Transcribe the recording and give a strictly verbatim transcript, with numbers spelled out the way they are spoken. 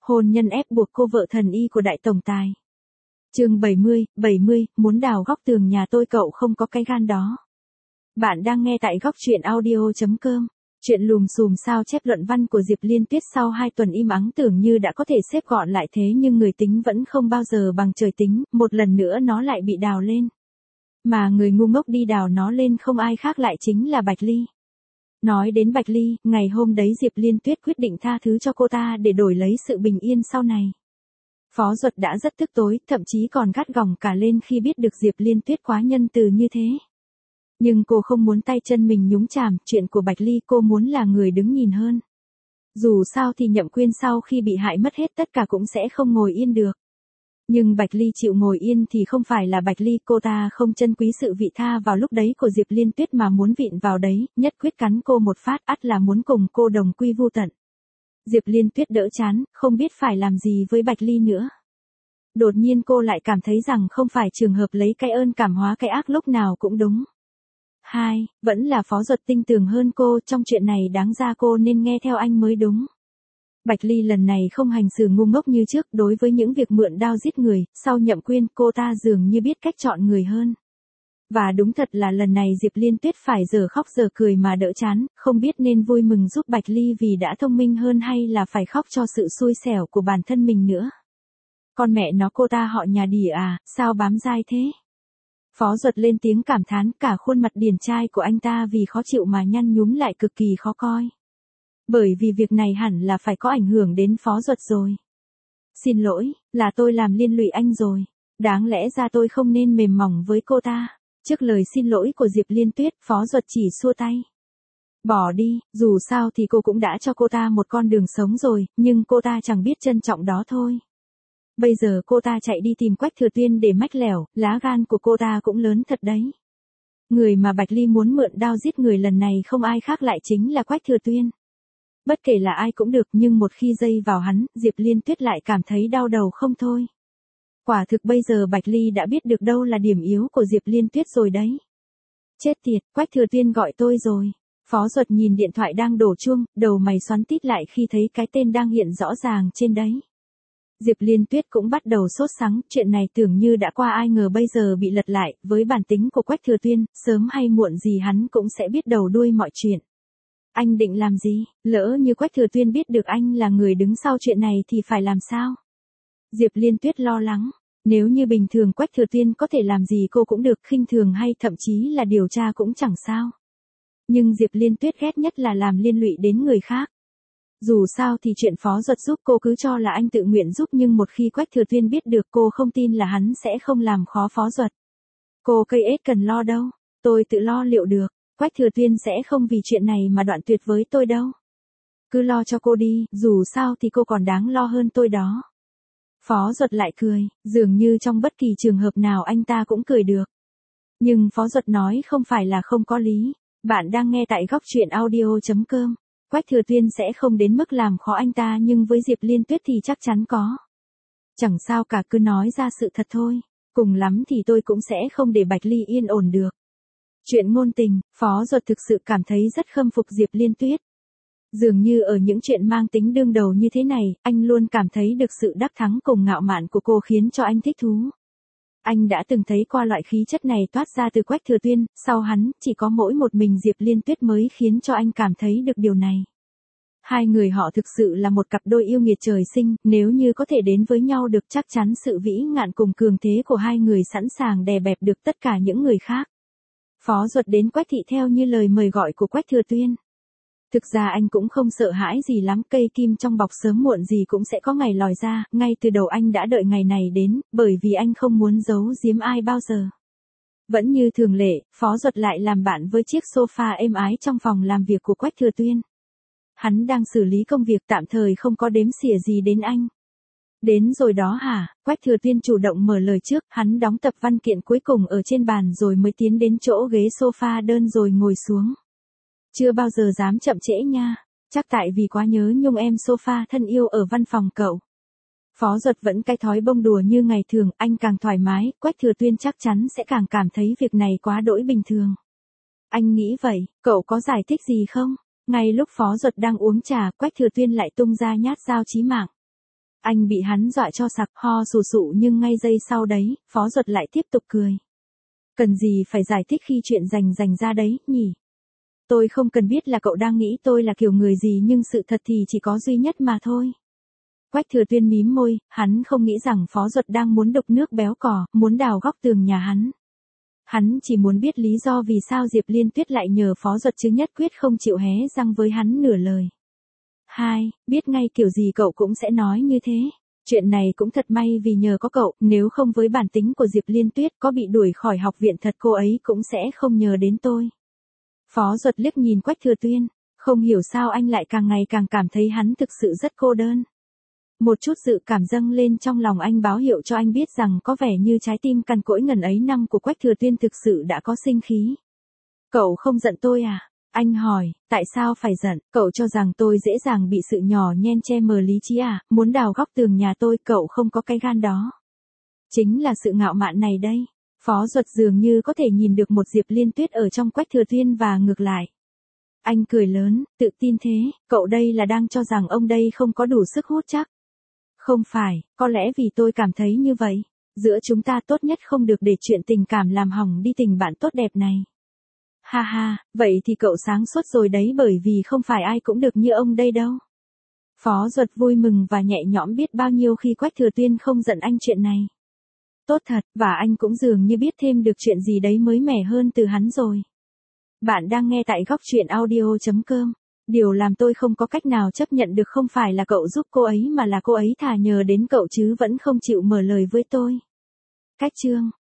Hôn nhân ép buộc cô vợ thần y của đại tổng tài. Chương bảy mươi, bảy mươi, muốn đào góc tường nhà tôi cậu không có cái gan đó. Bạn đang nghe tại góc truyện audio chấm com. Chuyện lùm xùm sao chép luận văn của Diệp Liên Tuyết sau hai tuần im ắng tưởng như đã có thể xếp gọn lại thế nhưng người tính vẫn không bao giờ bằng trời tính, một lần nữa nó lại bị đào lên. Mà người ngu ngốc đi đào nó lên không ai khác lại chính là Bạch Ly. Nói đến Bạch Ly, ngày hôm đấy Diệp Liên Tuyết quyết định tha thứ cho cô ta để đổi lấy sự bình yên sau này. Phó Duật đã rất tức tối, thậm chí còn gắt gỏng cả lên khi biết được Diệp Liên Tuyết quá nhân từ như thế. Nhưng cô không muốn tay chân mình nhúng chàm, chuyện của Bạch Ly cô muốn là người đứng nhìn hơn. Dù sao thì Nhậm Quyên sau khi bị hại mất hết tất cả cũng sẽ không ngồi yên được. Nhưng Bạch Ly chịu ngồi yên thì không phải là Bạch Ly, cô ta không trân quý sự vị tha vào lúc đấy của Diệp Liên Tuyết mà muốn vịn vào đấy, nhất quyết cắn cô một phát ắt là muốn cùng cô đồng quy vu tận. Diệp Liên Tuyết đỡ chán, không biết phải làm gì với Bạch Ly nữa. Đột nhiên cô lại cảm thấy rằng không phải trường hợp lấy cái ơn cảm hóa cái ác lúc nào cũng đúng. Hai, vẫn là Phó Duật tinh tường hơn cô, trong chuyện này đáng ra cô nên nghe theo anh mới đúng. Bạch Ly lần này không hành xử ngu ngốc như trước, đối với những việc mượn đao giết người, sau Nhậm Quyên cô ta dường như biết cách chọn người hơn. Và đúng thật là lần này Diệp Liên Tuyết phải giờ khóc giờ cười mà đỡ chán, không biết nên vui mừng giúp Bạch Ly vì đã thông minh hơn hay là phải khóc cho sự xui xẻo của bản thân mình nữa. Con mẹ nó, cô ta họ nhà Đỉ à, sao bám dai thế? Phó Duật lên tiếng cảm thán, cả khuôn mặt điển trai của anh ta vì khó chịu mà nhăn nhúm lại cực kỳ khó coi. Bởi vì việc này hẳn là phải có ảnh hưởng đến Phó Duật rồi. Xin lỗi, là tôi làm liên lụy anh rồi. Đáng lẽ ra tôi không nên mềm mỏng với cô ta. Trước lời xin lỗi của Diệp Liên Tuyết, Phó Duật chỉ xua tay. Bỏ đi, dù sao thì cô cũng đã cho cô ta một con đường sống rồi, nhưng cô ta chẳng biết trân trọng đó thôi. Bây giờ cô ta chạy đi tìm Quách Thừa Tuyên để mách lẻo, lá gan của cô ta cũng lớn thật đấy. Người mà Bạch Ly muốn mượn đao giết người lần này không ai khác lại chính là Quách Thừa Tuyên. Bất kể là ai cũng được, nhưng một khi dây vào hắn, Diệp Liên Tuyết lại cảm thấy đau đầu không thôi. Quả thực bây giờ Bạch Ly đã biết được đâu là điểm yếu của Diệp Liên Tuyết rồi đấy. Chết tiệt, Quách Thừa Tuyên gọi tôi rồi. Phó Duật nhìn điện thoại đang đổ chuông, đầu mày xoắn tít lại khi thấy cái tên đang hiện rõ ràng trên đấy. Diệp Liên Tuyết cũng bắt đầu sốt sắng, chuyện này tưởng như đã qua ai ngờ bây giờ bị lật lại, với bản tính của Quách Thừa Tuyên, sớm hay muộn gì hắn cũng sẽ biết đầu đuôi mọi chuyện. Anh định làm gì, lỡ như Quách Thừa Tuyên biết được anh là người đứng sau chuyện này thì phải làm sao? Diệp Liên Tuyết lo lắng, nếu như bình thường Quách Thừa Tuyên có thể làm gì cô cũng được, khinh thường hay thậm chí là điều tra cũng chẳng sao. Nhưng Diệp Liên Tuyết ghét nhất là làm liên lụy đến người khác. Dù sao thì chuyện Phó Duật giúp cô cứ cho là anh tự nguyện giúp, nhưng một khi Quách Thừa Tuyên biết được cô không tin là hắn sẽ không làm khó Phó Duật. Cô cây ết cần lo đâu, tôi tự lo liệu được, Quách Thừa Tuyên sẽ không vì chuyện này mà đoạn tuyệt với tôi đâu. Cứ lo cho cô đi, dù sao thì cô còn đáng lo hơn tôi đó. Phó Duật lại cười, dường như trong bất kỳ trường hợp nào anh ta cũng cười được. Nhưng Phó Duật nói không phải là không có lý. Bạn đang nghe tại góc truyện audio chấm com. Quách Thừa Tuyên sẽ không đến mức làm khó anh ta, nhưng với Diệp Liên Tuyết thì chắc chắn có. Chẳng sao cả, cứ nói ra sự thật thôi. Cùng lắm thì tôi cũng sẽ không để Bạch Ly yên ổn được. Chuyện ngôn tình, Phó Duật thực sự cảm thấy rất khâm phục Diệp Liên Tuyết. Dường như ở những chuyện mang tính đương đầu như thế này, anh luôn cảm thấy được sự đắc thắng cùng ngạo mạn của cô khiến cho anh thích thú. Anh đã từng thấy qua loại khí chất này toát ra từ Quách Thừa Tuyên, sau hắn, chỉ có mỗi một mình Diệp Liên Tuyết mới khiến cho anh cảm thấy được điều này. Hai người họ thực sự là một cặp đôi yêu nghiệt trời sinh, nếu như có thể đến với nhau được chắc chắn sự vĩ ngạn cùng cường thế của hai người sẵn sàng đè bẹp được tất cả những người khác. Phó Duật đến Quách thị theo như lời mời gọi của Quách Thừa Tuyên. Thực ra anh cũng không sợ hãi gì lắm, cây kim trong bọc sớm muộn gì cũng sẽ có ngày lòi ra, ngay từ đầu anh đã đợi ngày này đến, bởi vì anh không muốn giấu giếm ai bao giờ. Vẫn như thường lệ, Phó Duật lại làm bạn với chiếc sofa êm ái trong phòng làm việc của Quách Thừa Tuyên. Hắn đang xử lý công việc tạm thời không có đếm xỉa gì đến anh. Đến rồi đó hả? Quách Thừa Tuyên chủ động mở lời trước, hắn đóng tập văn kiện cuối cùng ở trên bàn rồi mới tiến đến chỗ ghế sofa đơn rồi ngồi xuống. Chưa bao giờ dám chậm trễ nha, chắc tại vì quá nhớ nhung em sofa thân yêu ở văn phòng cậu. Phó Duật vẫn cái thói bông đùa như ngày thường, anh càng thoải mái, Quách Thừa Tuyên chắc chắn sẽ càng cảm thấy việc này quá đỗi bình thường. Anh nghĩ vậy, cậu có giải thích gì không? Ngay lúc Phó Duật đang uống trà, Quách Thừa Tuyên lại tung ra nhát dao chí mạng. Anh bị hắn dọa cho sặc ho sù sụ nhưng ngay giây sau đấy, Phó Duật lại tiếp tục cười. Cần gì phải giải thích khi chuyện rành rành ra đấy, nhỉ? Tôi không cần biết là cậu đang nghĩ tôi là kiểu người gì nhưng sự thật thì chỉ có duy nhất mà thôi. Quách Thừa Tuyên mím môi, hắn không nghĩ rằng Phó Duật đang muốn đục nước béo cò, muốn đào góc tường nhà hắn. Hắn chỉ muốn biết lý do vì sao Diệp Liên Tuyết lại nhờ Phó Duật chứ nhất quyết không chịu hé răng với hắn nửa lời. Hai, biết ngay kiểu gì cậu cũng sẽ nói như thế. Chuyện này cũng thật may vì nhờ có cậu, nếu không với bản tính của Diệp Liên Tuyết có bị đuổi khỏi học viện thật cô ấy cũng sẽ không nhờ đến tôi. Phó Duật liếc nhìn Quách Thừa Tuyên, không hiểu sao anh lại càng ngày càng cảm thấy hắn thực sự rất cô đơn. Một chút dự cảm dâng lên trong lòng anh báo hiệu cho anh biết rằng có vẻ như trái tim cằn cỗi ngần ấy năm của Quách Thừa Tuyên thực sự đã có sinh khí. Cậu không giận tôi à? Anh hỏi, tại sao phải giận? Cậu cho rằng tôi dễ dàng bị sự nhỏ nhen che mờ lý trí à? Muốn đào góc tường nhà tôi, cậu không có cái gan đó. Chính là sự ngạo mạn này đây. Phó Duật dường như có thể nhìn được một Diệp Liên Tuyết ở trong Quách Thừa Tuyên và ngược lại. Anh cười lớn, tự tin thế, cậu đây là đang cho rằng ông đây không có đủ sức hút chắc. Không phải, có lẽ vì tôi cảm thấy như vậy. Giữa chúng ta tốt nhất không được để chuyện tình cảm làm hỏng đi tình bạn tốt đẹp này. Ha ha, vậy thì cậu sáng suốt rồi đấy bởi vì không phải ai cũng được như ông đây đâu. Phó Duật vui mừng và nhẹ nhõm biết bao nhiêu khi Quách Thừa Tuyên không giận anh chuyện này. Tốt thật, và anh cũng dường như biết thêm được chuyện gì đấy mới mẻ hơn từ hắn rồi. Bạn đang nghe tại góc truyện audio chấm com. Điều làm tôi không có cách nào chấp nhận được không phải là cậu giúp cô ấy mà là cô ấy thà nhờ đến cậu chứ vẫn không chịu mở lời với tôi. Cách chương